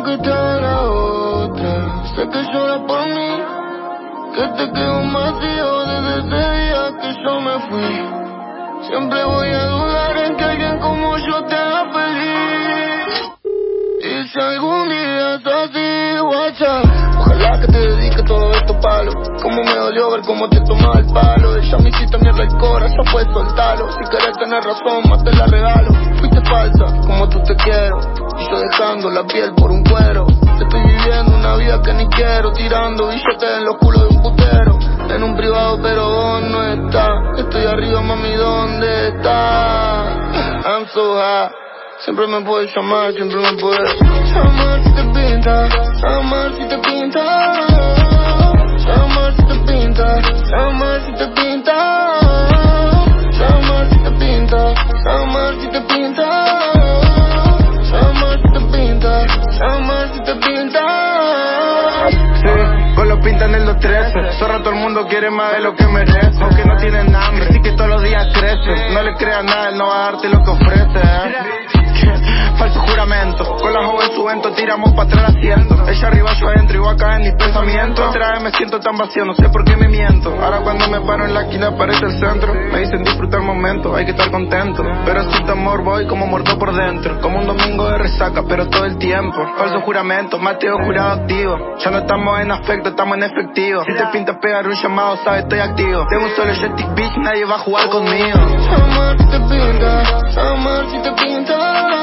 conquistar a la otra. Sé que llora por mí, que te quedó un vacío desde ese día que yo me fui. Siempre voy a dudar en que alguien como yo te haga feliz. Y si algún día es así, WhatsApp, ojalá que te dedique todo esto palo. Como me dolió ver cómo te tomaba el palo. Ella me hiciste mierda el corazón, fue soltarlo. Si querés tener razón, más te la regalo. Fuiste falsa, como tú te quiero, y yo dejando la piel por un cuero. Estoy viviendo una vida que ni quiero, tirando billetes en los culos de un putero. En un privado pero vos no estás. Estoy arriba, mami, ¿dónde estás? I'm so high. Siempre me puedes llamar, siempre me puedes llamar si te pinta, llamar si te pinta, llamar si te pinta, llamar si te pinta, llamar si te pinta, llamar si te pinta, llamar si te pinta, llamar si te pinta. Sí, con los pinta en el 213. Zorra, todo el mundo quiere más de lo que merece. Aunque no tienen hambre, sí que todos los días crecen. No le creas nada, él no va a darte lo que ofrece, Falso juramento, con la joven su vento tiramos pa' atrás haciendo. Ella arriba, yo adentro, igual acá en mis pensamientos. Otra vez me siento tan vacío, no sé por qué me miento. Ahora cuando me paro en la esquina aparece el centro. Me dicen disfrutar el momento, hay que estar contento. Pero sin temor voy como muerto por dentro. Como un domingo de resaca, pero todo el tiempo. Falso juramento, Mateo jurado activo. Ya no estamos en aspecto, estamos en efectivo. Si te pinta pegar un llamado, sabes, estoy activo. Tengo un solo joystick bitch, nadie va a jugar conmigo. Llamar si te pinta, llamar si te pinta.